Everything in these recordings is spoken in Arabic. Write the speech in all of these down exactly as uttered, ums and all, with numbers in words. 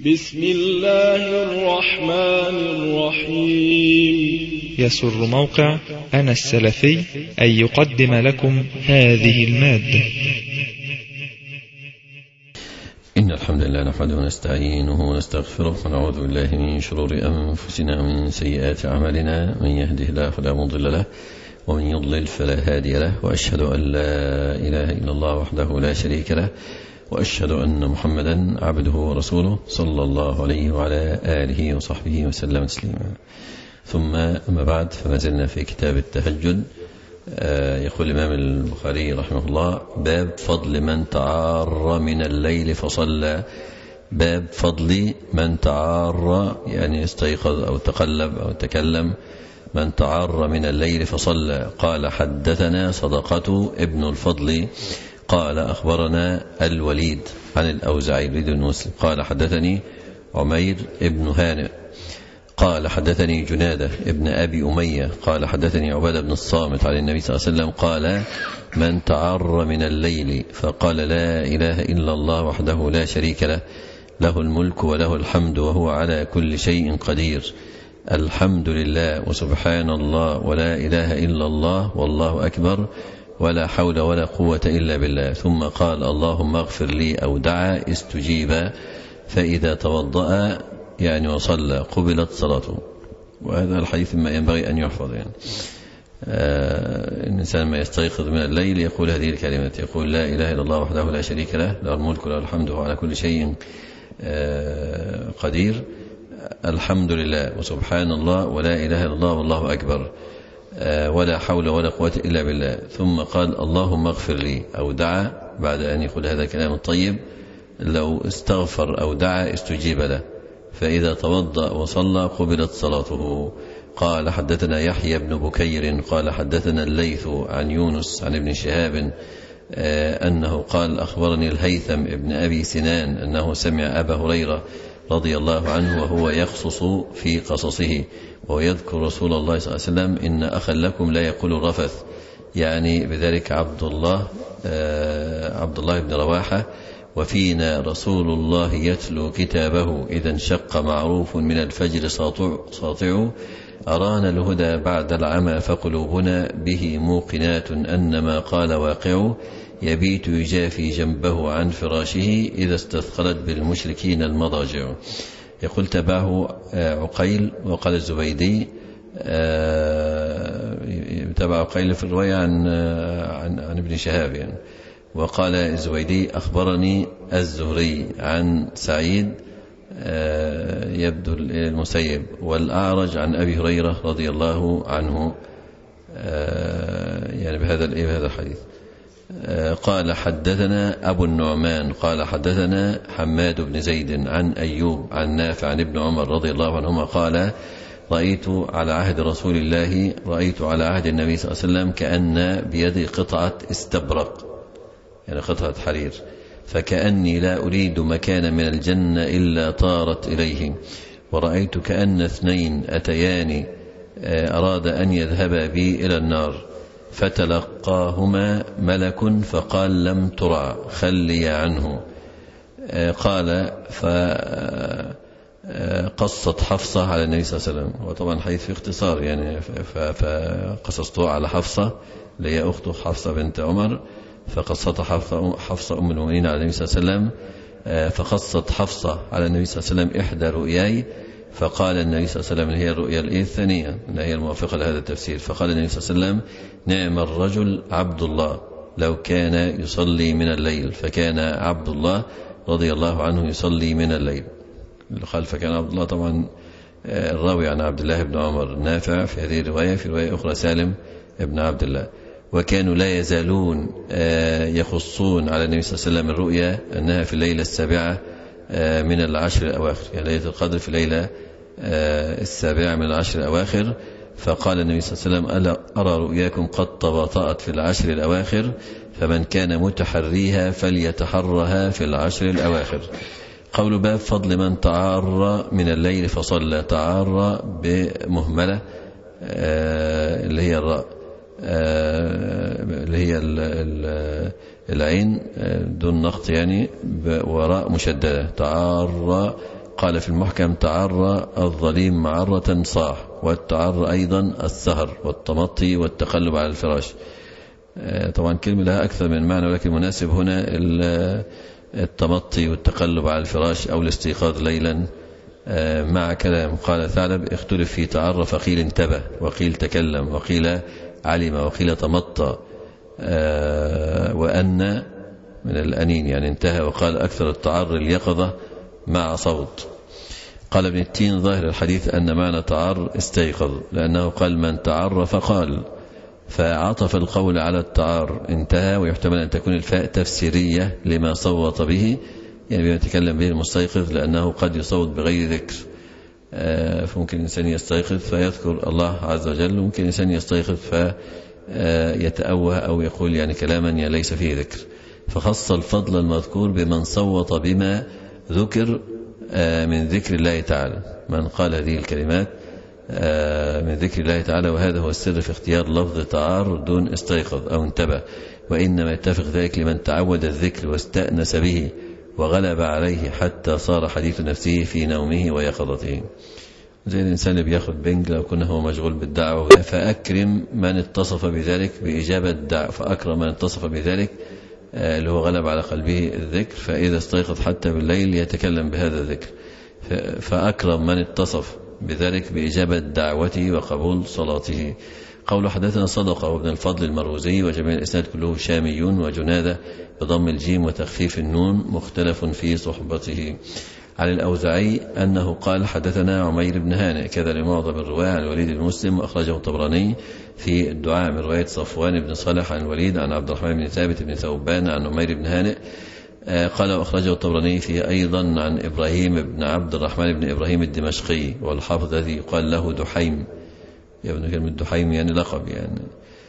بسم الله الرحمن الرحيم. يسر موقع أنا السلفي أن يقدم لكم هذه المادة. إن الحمد لله نحمده ونستعينه ونستغفره ونعوذ بالله من شرور أنفسنا ومن سيئات أعمالنا، من يهده الله فلا مضل له ومن يضلل فلا هادي له، وأشهد أن لا إله إلا الله وحده لا شريك له، وأشهد أن محمدا عبده ورسوله صلى الله عليه وعلى آله وصحبه وسلم تسليما. ثم أما بعد، فما زلنا في كتاب التهجد. يقول الإمام البخاري رحمه الله: باب فضل من تعار من الليل فصلى. باب فضل من تعار، يعني استيقظ أو تقلب أو تكلم، من تعار من الليل فصلى. قال: حدثنا صدقة ابن الفضل قال أخبرنا الوليد عن الأوزاعي بن مسلم قال حدثني عمير ابن هانئ قال حدثني جنادة ابن أبي أمية قال حدثني عبادة بن الصامت عن النبي صلى الله عليه وسلم قال: من تعر من الليل فقال لا إله إلا الله وحده لا شريك له، له الملك وله الحمد وهو على كل شيء قدير، الحمد لله وسبحان الله ولا إله إلا الله والله أكبر ولا حول ولا قوة إلا بالله، ثم قال: اللهم اغفر لي، أو دعا استجيب، فإذا توضأ يعني وصلى قبلت صلاته. وهذا الحديث ما ينبغي أن يحفظ. يعني آه الإنسان ما يستيقظ من الليل يقول هذه الكلمات، يقول لا إله إلا الله وحده لا شريك له، له الملك وله الحمد وهو على كل شيء آه قدير، الحمد لله وسبحان الله ولا إله إلا الله والله أكبر ولا حول ولا قوة إلا بالله، ثم قال: اللهم اغفر لي، أو دعا بعد أن يقول هذا الكلام الطيب، لو استغفر أو دعا استجيب له، فإذا توضأ وصلى قبلت صلاته. قال: حدثنا يحيى بن بكير قال حدثنا الليث عن يونس عن ابن شهاب أنه قال: أخبرني الهيثم ابن أبي سنان أنه سمع أبا هريرة رضي الله عنه وهو يقصص في قصصه ويذكر رسول الله صلى الله عليه وسلم: إن أخا لكم لا يقول رفث، يعني بذلك عبد الله عبد الله بن رواحة، وفينا رسول الله يتلو كتابه، إذا انشق معروف من الفجر ساطع, ساطع أرانا الهدى بعد العمى، فقلوبنا به موقنات أنما قال واقع، يبيت يجافي جنبه عن فراشه إذا استثقلت بالمشركين المضاجع. يقول: تبعه عقيل، وقال الزبيدي تبع عقيل في الرواية عن, عن, عن ابن شهاب يعني. وقال الزبيدي: أخبرني الزهري عن سعيد يبدو المسيب، والأعرج عن أبي هريرة رضي الله عنه يعني بهذا بهذا الحديث. قال: حدثنا أبو النعمان قال حدثنا حماد بن زيد عن أيوب عن نافع عن ابن عمر رضي الله عنهما قال: رأيت على عهد رسول الله رأيت على عهد النبي صلى الله عليه وسلم كأن بيدي قطعة استبرق، يعني قطعة حرير، فكأني لا أريد مكان من الجنة إلا طارت إليه، ورأيت كأن اثنين أتياني أراد أن يذهبا بي إلى النار، فتلقاهما ملك فقال: لم ترى، خلي عنه. قال: فقصت حفصة على النبي صلى الله عليه وسلم، وطبعا حديث في اختصار يعني، فقصصته على حفصة اللي هي أخته حفصة بنت عمر، فقصت حفصة, حفصة أم المؤمنين على النبي صلى الله عليه وسلم، فقصت حفصة على النبي صلى الله عليه وسلم إحدى رؤياي، فقال النبي صلى الله عليه وسلم: هي الرؤيا الثانية هي الموافقة لهذا التفسير، فقال النبي صلى الله عليه وسلم: نعم الرجل عبد الله لو كان يصلي من الليل، فكان عبد الله رضي الله عنه يصلي من الليل. قال فكان عبد الله، طبعا الراوي عن عبد الله بن عمر نافع في هذه الرواية، في رواية أخرى سالم ابن عبد الله. وكانوا لا يزالون يخصون على النبي صلى الله عليه وسلم الرؤيا أنها في الليلة السابعة من العشر الأواخر، يعني ليلة القدر في الليلة السابعة من العشر الأواخر. فقال النبي صلى الله عليه وسلم: ألا أرى رؤياكم قد تباطأت في العشر الأواخر، فمن كان متحريها فليتحرها في العشر الأواخر. قول: باب فضل من تعار من الليل فصلى. تعار بمهملة اللي هي الراء اللي هي العين دون نقط يعني، وراء مشددة. تعار قال في المحكم تعرى الظليم معرة صاح، والتعرى أيضا السهر والتمطي والتقلب على الفراش. طبعا كلمة لها أكثر من معنى، ولكن مناسب هنا التمطي والتقلب على الفراش أو الاستيقاظ ليلا مع كلام. قال ثعلب اختلف في تعرى فقيل انتبه، وقيل تكلم، وقيل علم، وقيل تمطى، وأن من الأنين يعني انتهى. وقال أكثر التعري اليقظة مع صوت. قال ابن التين ظاهر الحديث أن معنى تعر استيقظ، لأنه قال من تعر فقال، فعطف القول على التعار انتهى. ويحتمل أن تكون الفاء تفسيرية لما صوت به، يعني بما يتكلم به المستيقظ، لأنه قد يصوت بغير ذكر. فممكن الإنسان يستيقظ فيذكر الله عز وجل، وممكن الإنسان يستيقظ فيتأوه أو يقول يعني كلاما ليس فيه ذكر. فخص الفضل المذكور بمن صوت بما ذكر من ذكر الله تعالى، من قال هذه الكلمات من ذكر الله تعالى. وهذا هو السر في اختيار لفظ تعار دون استيقظ أو انتبه، وإنما يتفق ذلك لمن تعود الذكر واستأنس به وغلب عليه حتى صار حديث نفسه في نومه ويقظته. زي الإنسان اللي بياخد بنج لو كنا هو مشغول بالدعوة. فأكرم من اتصف بذلك بإجابة الدعوة، فأكرم من اتصف بذلك اللي هو غلب على قلبه الذكر، فإذا استيقظ حتى بالليل يتكلم بهذا الذكر. فأكرم من اتصف بذلك بإجابة دعوته وقبول صلاته. قول حدثنا صدقة وابن الفضل المروزي، وجميع الإسناد كله شاميون، وجنادة بضم الجيم وتخفيف النون مختلف في صحبته. عن الأوزعي أنه قال حدثنا عمير بن هانئ كذا لمعظم الرواة عن الوليد المسلم، وأخرجه الطبراني في الدعاء من رواية صفوان بن صالح عن الوليد عن عبد الرحمن بن ثابت بن ثوبان عن عمير بن هانئ قال. وأخرجه الطبراني في أيضا عن إبراهيم بن عبد الرحمن بن إبراهيم الدمشقي، والحافظ الذي يقال له دحيم، يبنى كلمة دحيم يعني لقب يعني،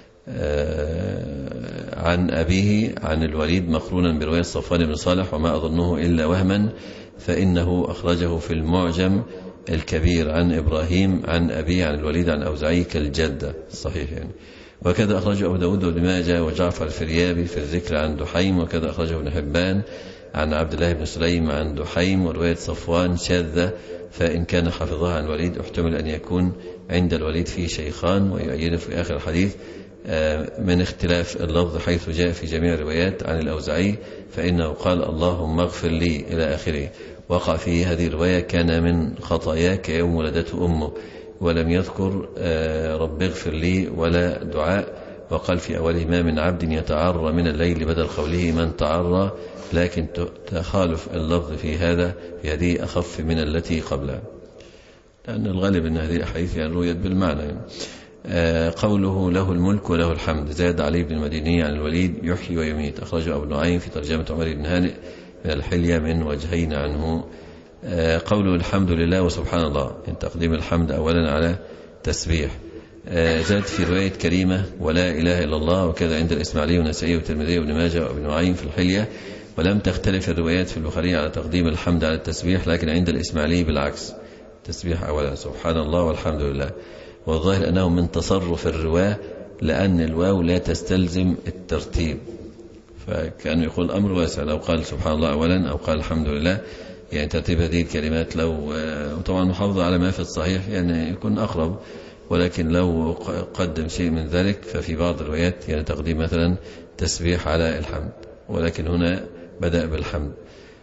عن أبيه عن الوليد مقرونا برواية صفوان بن صالح، وما أظنه إلا وهما، فإنه أخرجه في المعجم الكبير عن إبراهيم عن أبيه عن الوليد عن أوزعي كالجدة صحيح يعني. وكذا أخرجه أبو داود وابن ماجه وجعفر الفريابي في الذكر عن دحيم. وكذا أخرجه ابن حبان عن عبد الله بن سليم عن دحيم. ورواية صفوان شاذة، فإن كان حفظها عن الوليد احتمل أن يكون عند الوليد في شيخان، ويؤيده في آخر الحديث من اختلاف اللفظ حيث جاء في جميع الروايات عن الأوزعي، فإنه قال اللهم اغفر لي إلى آخره. وقع في هذه الرواية كان من خطاياك يوم ولدته أمه، ولم يذكر رب اغفر لي ولا دعاء. وقال في أوله ما من عبد يتعرى من الليل بدل قوله من تعرى، لكن تخالف اللفظ في هذا في هذه أخف من التي قبلها، لأن الغالب أن هذه الأحاديث يعني رويت بالمعنى يعني. قوله له الملك وله الحمد زاد علي بن المديني عن الوليد يحيي ويميت، أخرجه أبو نعيم في ترجمة عمر بن هانئ من الحلية من وجهين عنه. قوله الحمد لله وسبحان الله، إن تقديم الحمد أولا على تسبيح. زاد في رواية كريمة ولا إله إلا الله، وكذا عند الإسماعيلي والنسائي والترمذي وابن ماجه وابن نعيم في الحلية. ولم تختلف الروايات في البخاري على تقديم الحمد على التسبيح، لكن عند الإسماعيلي بالعكس، تسبيح أولا سبحان الله والحمد لله. والظاهر أنه من تصرف الرواة، لأن الواو لا تستلزم الترتيب، فكأنه يقول الأمر واسع، لو قال سبحان الله أولا أو قال الحمد لله يعني ترتيب هذه الكلمات. لو طبعا محافظة على ما في الصحيح يعني يكون أقرب، ولكن لو قدم شيء من ذلك ففي بعض الروايات يعني تقديم مثلا تسبيح على الحمد، ولكن هنا بدأ بالحمد.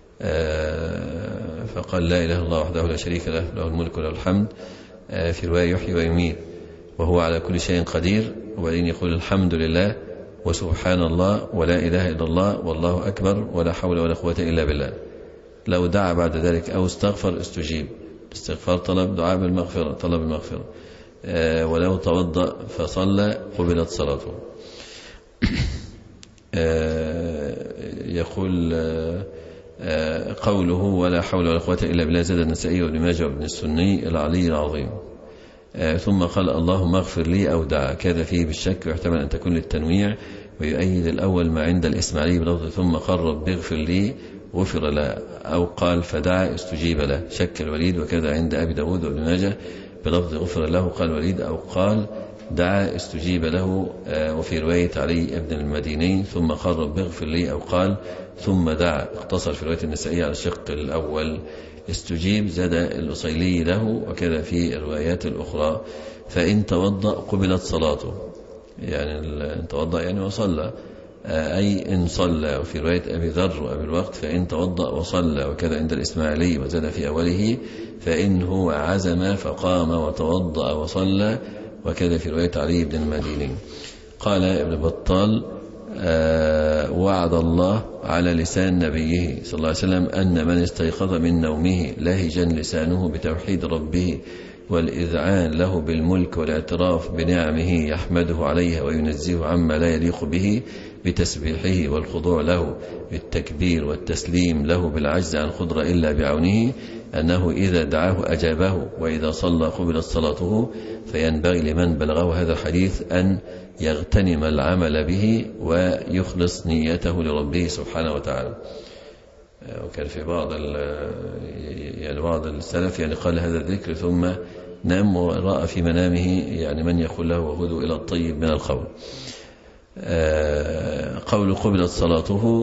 فقال لا إله إلا الله وحده لا شريك له له الملك وله الحمد. في رواية يحيي ويميت وهو على كل شيء قدير، وبعدين يقول الحمد لله وسبحان الله ولا إله إلا الله والله أكبر ولا حول ولا قوة إلا بالله. لو دعا بعد ذلك أو استغفر استجيب، الاستغفار طلب دعاء بالمغفرة، طلب المغفرة. آه ولو توضأ فصلى قبلت صلاته. آه يقول آه قوله ولا حول ولا قوة إلا بالله زاد النسائي وابن ماجه وابن السني العلي العظيم. آه ثم قال اللهم اغفر لي أو دعا، كذا فيه بالشك، ويحتمل أن تكون للتنويع، ويؤيد الأول ما عند الإسماعيلي بلفظ ثم قال رب اغفر لي غفر له، أو قال فدعا استجيب له، شك الوليد. وكذا عند أبي داود وابن ماجه بلفظ غفر له قال وليد أو قال دعا استجيب له. وفي رواية علي ابن المديني ثم قال رب اغفر لي أو قال ثم دعا، اقتصر في رواية النسائية على الشق الأول. استجيب زاد الأصيلي له وكذا في الروايات الأخرى. فإن توضأ قبلت صلاته، يعني إن توضأ يعني وصلى، أي إن صلى. وفي رواية أبي ذر وأبي الوقت فإن توضأ وصلى، وكذا عند الإسماعيلي وزاد في أوله فإن هو عزم فقام وتوضأ وصلى، وكذا في رواية علي بن المديني. قال ابن بطال آه وعد الله على لسان نبيه صلى الله عليه وسلم أن من استيقظ من نومه لهجا لسانه بتوحيد ربه والإذعان له بالملك والاعتراف بنعمه يحمده عليها وينزيه عما لا يليق به بتسبيحه والخضوع له بالتكبير والتسليم له بالعجز عن خضر إلا بعونه، أنه إذا دعاه أجابه وإذا صلى قبلت صلاته. فينبغي لمن بلغه هذا الحديث أن يغتنم العمل به ويخلص نيته لربه سبحانه وتعالى. وكان في بعض يعني بعض السلف يعني قال هذا الذكر ثم نام ورأى في منامه يعني من يقول له وهدوا إلى الطيب من القول. قول قبلت صلاته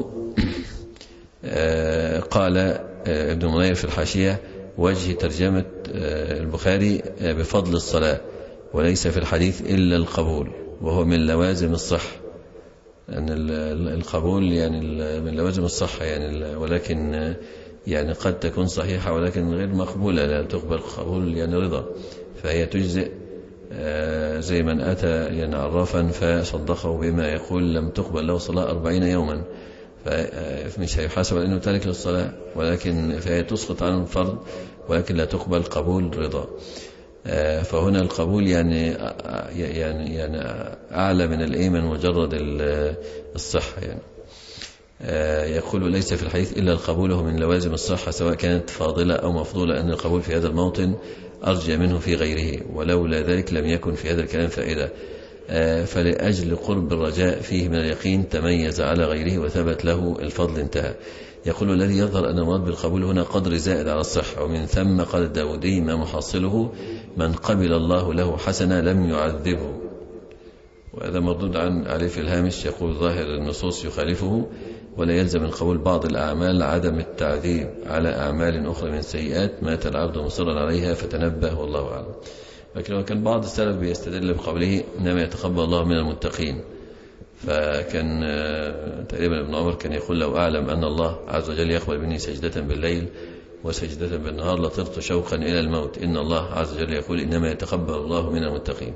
قال ابن منير في الحاشية وجه ترجمة البخاري بفضل الصلاة، وليس في الحديث إلا القبول، وهو من لوازم الصحة، أن القبول يعني من لوازم الصحة يعني، ولكن يعني قد تكون صحيحة ولكن غير مقبولة، لا تقبل قبول يعني رضا، فهي تجزئ زي من أتى يعني عرافا فصدقه بما يقول لم تقبل له صلاة أربعين يوما، فمش هيحاسب أنه تارك للصلاة، ولكن فهي تسقط عنه الفرض ولكن لا تقبل قبول رضا. فهنا القبول يعني يعني يعني أعلى من الإيمان مجرد الصحة يعني. يقول ليس في الحديث إلا القبول، هو من لوازم الصحة سواء كانت فاضلة أو مفضولة، أن القبول في هذا الموطن أرجى منه في غيره، ولولا ذلك لم يكن في هذا الكلام فائدة. فلأجل قرب الرجاء فيه من اليقين تميز على غيره وثبت له الفضل. انتهى. يقول الذي يظهر أن المراد بالقبول هنا قدر زائد على الصحة، ومن ثم قال الداودي ما محصله من قبل الله له حسنة لم يعذبه، وهذا مردود عن عليه في الهامش. يقول ظاهر النصوص يخالفه، ولا يلزم من قبول بعض الأعمال عدم التعذيب على أعمال أخرى من سيئات مات العبد مصرا عليها فتنبه والله أعلم. لكن كان بعض السلف بيستدل بقوله إنما يتقبل الله من المتقين، فكان تقريبا ابن عمر كان يقول لو أعلم أن الله عز وجل يقبل مني سجدة بالليل وسجدة بالنهار لطرت شوقا إلى الموت، إن الله عز وجل يقول إنما يتقبل الله من المتقين.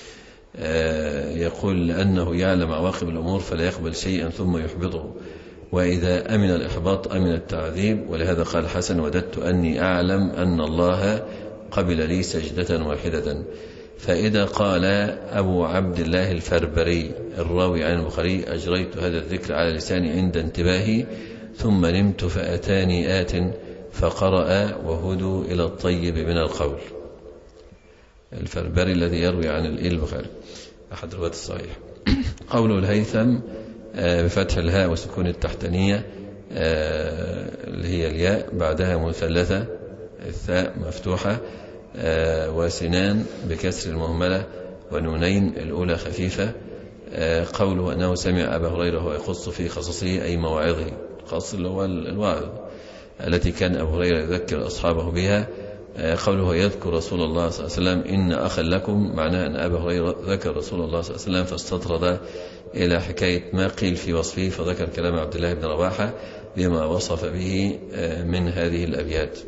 يقول لأنه يعلم عواقب الأمور فلا يقبل شيئا ثم يحبطه، وإذا أمن الإحباط أمن التعذيب، ولهذا قال حسن وددت أني أعلم أن الله قبل لي سجدة واحدة. فإذا قال أبو عبد الله الفربري الراوي عن البخاري أجريت هذا الذكر على لساني عند انتباهي ثم نمت فأتاني آت فقرأ وهدوا إلى الطيب من القول. الفربري الذي يروي عن البخاري أحد رواة الصحيح. قوله الهيثم بفتح الهاء وسكون التحتانية اللي هي الياء بعدها مثلثة الثاء مفتوحة، وسنان بكسر المهملة ونونين الأولى خفيفة. قوله أنه سمع أبا هريرة ويخص في قصصه أي مواعظه، القصص اللي هو الوعظ التي كان أبو هريرة يذكر أصحابه بها. قوله يذكر رسول الله صلى الله عليه وسلم إن أخا لكم، معناه أن أبا هريرة ذكر رسول الله صلى الله عليه وسلم فاستطرد إلى حكاية ما قيل في وصفه، فذكر كلام عبد الله بن رواحة بما وصف به من هذه الأبيات.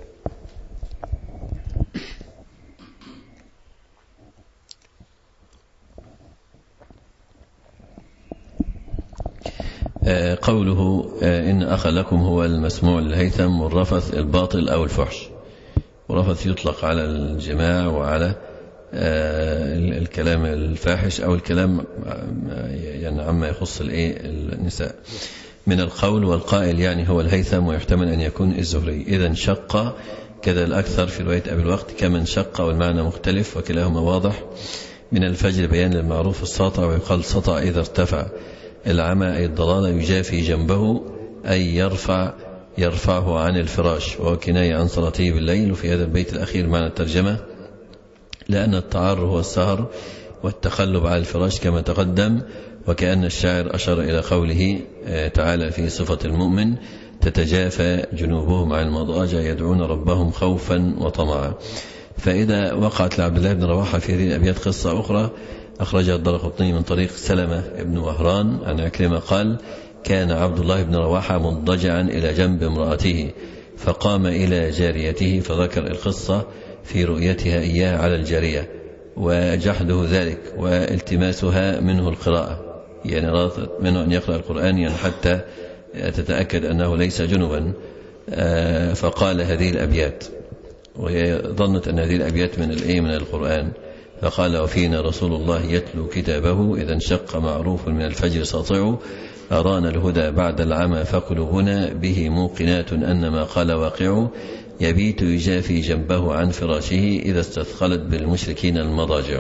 قوله إن أخا لكم هو المسموع للهيثم، والرفث الباطل أو الفحش، والرفث يطلق على الجماع وعلى الكلام الفاحش أو الكلام يعني عما يخص النساء من القول. والقائل يعني هو الهيثم، ويحتمل أن يكون الزهري. إذا انشق كذا الأكثر في رواية أبي الوقت كما انشق، والمعنى مختلف وكلاهما واضح. من الفجر بيان للمعروف الساطع، ويقال سطع إذا ارتفع. العمى أي الضلالة يجافي جنبه أي يرفع يرفعه عن الفراش، وهو كناية عن صلاته بالليل. وفي هذا البيت الأخير معنى الترجمة لأن التعار هو السهر والتقلب على الفراش كما تقدم، وكأن الشاعر أشار إلى قوله تعالى في صفة المؤمن تتجافى جنوبهم عن المضاجع يدعون ربهم خوفا وطمعا. فإذا وقعت لعبد الله بن رواحة في هذه الأبيات قصة أخرى أخرجها الدارقطني من طريق سلمة بن وهران عن عكرمة قال: كان عبد الله بن رواحة مضطجعا إلى جنب امرأته فقام إلى جاريته فذكر القصة في رؤيتها إياه على الجارية وجحده ذلك والتماسها منه القراءة، يعني رأت منه أن يقرأ القرآن يعني حتى تتأكد أنه ليس جنبا. فقال هذه الأبيات وهي ظنت أن هذه الأبيات من الإيه من القرآن. فقال: وفينا رسول الله يتلو كتابه إذا انشق معروف من الفجر ساطع أرانا الهدى بعد العمى فقلوبنا به موقنات أن ما قال واقع يبيت يجافي جنبه عن فراشه إذا استثقلت بالمشركين المضاجع.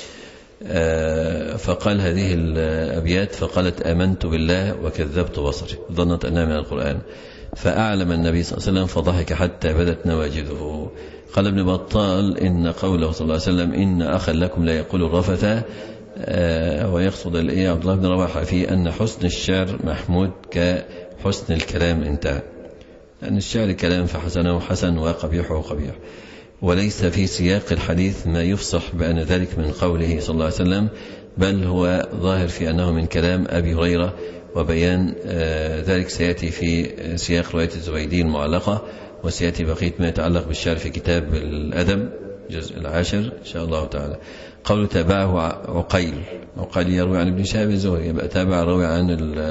فقال هذه الأبيات فقالت: آمنت بالله وكذبت بصري، ظنت أنها من القرآن. فأعلم النبي صلى الله عليه وسلم فضحك حتى بدت نواجذه. قال ابن بطال إن قوله صلى الله عليه وسلم إن أخا لكم لا يقول الرفث ويقصد الإيه عبد الله بن رواحة في أن حسن الشعر محمود كحسن الكلام انتهى، لأن الشعر كلام فحسنه حسن وقبيحه قبيح، وليس في سياق الحديث ما يفصح بأن ذلك من قوله صلى الله عليه وسلم، بل هو ظاهر في أنه من كلام أبي هريرة، وبيان ذلك سيأتي في سياق رواية الزبيدي المعلقة، وسيأتي بقية ما يتعلق بالشعر في كتاب الأدب الجزء العاشر إن شاء الله تعالى. قول تابعه عقيل، عقيل يروي عن ابن شهاب الزهري، يبقى تابع روي عن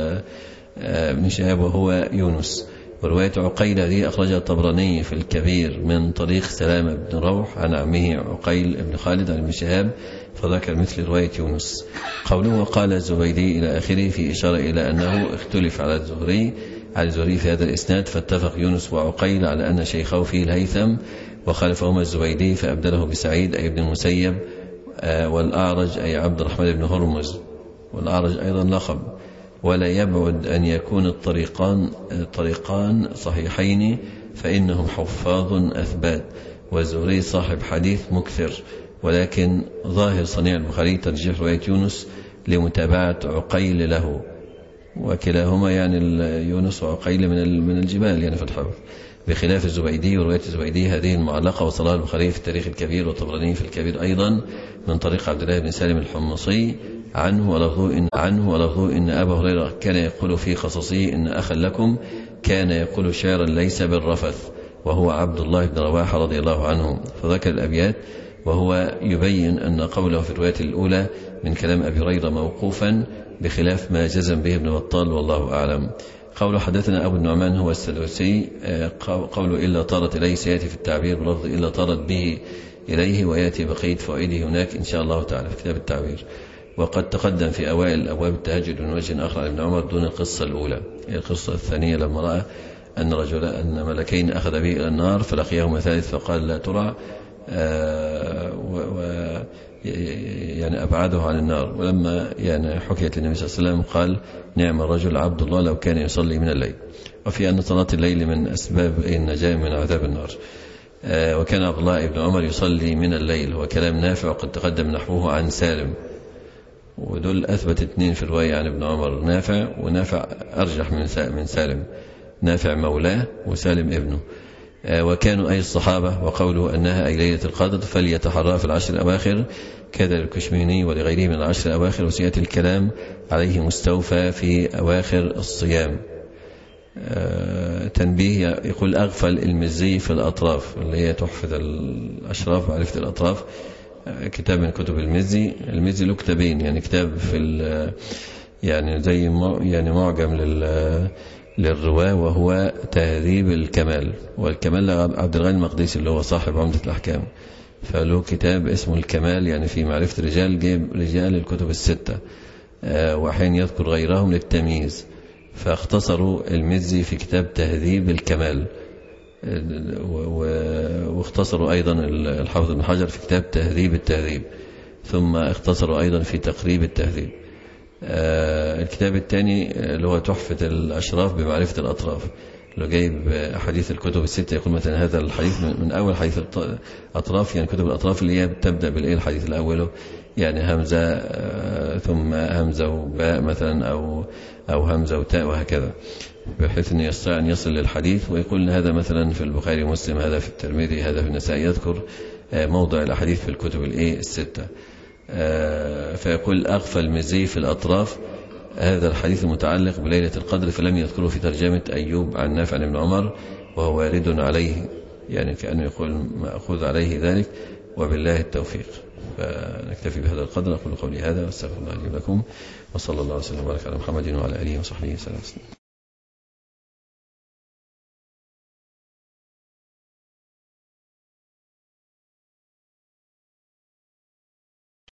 ابن شهاب وهو يونس. ورواية عقيل هذه أخرجها الطبراني في الكبير من طريق سلامة بن روح عن عمه عقيل بن خالد عن ابن شهاب فذكر مثل رواية يونس. قوله وقال الزبيدي إلى آخره في إشارة إلى أنه اختلف على الزهري على الزهري في هذا الإسناد، فاتفق يونس وعقيل على أن شيخه فيه الهيثم وخالفهما الزبيدي فأبدله بسعيد أي ابن المسيب، والأعرج أي عبد الرحمن بن هرمز، والأعرج أيضا لقب. ولا يبعد أن يكون الطريقان طريقان صحيحين فإنهم حفاظ أثبات، والزهري صاحب حديث مكثر، ولكن ظاهر صنيع البخاري ترجيح رواية يونس لمتابعة عقيل له، وكلاهما يعني يونس وعقيل من من الجبال يعني في الحفظ، بخلاف الزبيدي. ورواية الزبيدي هذه المعلقة وصلها البخاري في التاريخ الكبير والطبراني في الكبير أيضا من طريق عبد الله بن سالم الحمصي عنه ولفظه إن عنه ولفظه إن أبا هريرة كان يقول في قصصه إن أخا لكم كان يقول شعرا ليس بالرفث، وهو عبد الله بن رواحة رضي الله عنه، فذكر الأبيات وهو يبين أن قوله في الرواية الأولى من كلام أبي هريرة موقوفا بخلاف ما جزم به ابن بطال والله أعلم. قوله حدثنا أبو النعمان هو السدوسي، قوله إلا طارت إليه سيأتي في التعبير بلفظ إلا طارت به إليه، ويأتي بقية فوائده هناك إن شاء الله تعالى في كتاب التعبير. وقد تقدم في أوائل أبواب التهجد من وجه آخر عن ابن عمر دون القصة الأولى. القصة الثانية لما رأى أن رجلا أن ملكين أخذ به إلى النار فلقيهما ثالث فقال لا ترى و, و يعني أبعده عن النار. ولما يعني حكيت للنبي صلى الله عليه وسلم قال نعم الرجل عبد الله لو كان يصلي من الليل. وفي أن صلاة الليل من أسباب النجاة من عذاب النار. وكان عبد الله بن عمر يصلي من الليل، وكلام نافع وقد تقدم نحوه عن سالم، ودول أثبت اثنين في الرواية عن ابن عمر، نافع ونافع أرجح من سالم، نافع مولاه وسالم ابنه. وكانوا أي الصحابة، وقوله أنها أي ليلة القدر فليتحرى في العشر الأواخر كذا للكشميني ولغيره من العشر الأواخر، وسيأتي الكلام عليه مستوفى في أواخر الصيام. تنبيه يقول أغفل المزي في الأطراف اللي هي تحفة الأشراف معرفة الأطراف، كتاب من كتب المزي. المزي له كتابين، يعني كتاب في يعني زي يعني معجم لل للرواة وهو تهذيب الكمال، والكمال عبد الغني المقدسي اللي هو صاحب عمدة الأحكام، فله كتاب اسمه الكمال يعني في معرفة الرجال، جيب رجال الكتب الستة وحين يذكر غيرهم للتمييز، فاختصروا المزي في كتاب تهذيب الكمال، واختصروا أيضا الحافظ بن حجر في كتاب تهذيب التهذيب، ثم اختصروا أيضا في تقريب التهذيب. الكتاب الثاني اللي هو تحفة الأشراف بمعرفة الأطراف لو جايب أحاديث الكتب الستة يقول مثلا هذا الحديث من أول حديث الأطراف، يعني كتب الأطراف اللي هي بتبدأ بالإيه الحديث الأول، يعني همزة ثم همزة وباء مثلا أو أو همزة وتاء وهكذا، بحيث أن يستطيع أن يصل للحديث ويقول هذا مثلا في البخاري ومسلم، هذا في الترمذي، هذا في النسائي، يذكر موضع الأحاديث في الكتب الإيه الستة. فيقول أغفى المزي في الأطراف هذا الحديث متعلق بليلة القدر فلم يذكره في ترجمة أيوب عن نافع عن ابن عمر وهو وارد عليه، يعني كأنه يقول مأخوذ عليه ذلك، وبالله التوفيق. فنكتفي بهذا القدر. أقول قولي هذا واستغفر الله لي ولكم، وصلى الله وسلم وبارك على محمد وعلى آله وصحبه وسلم.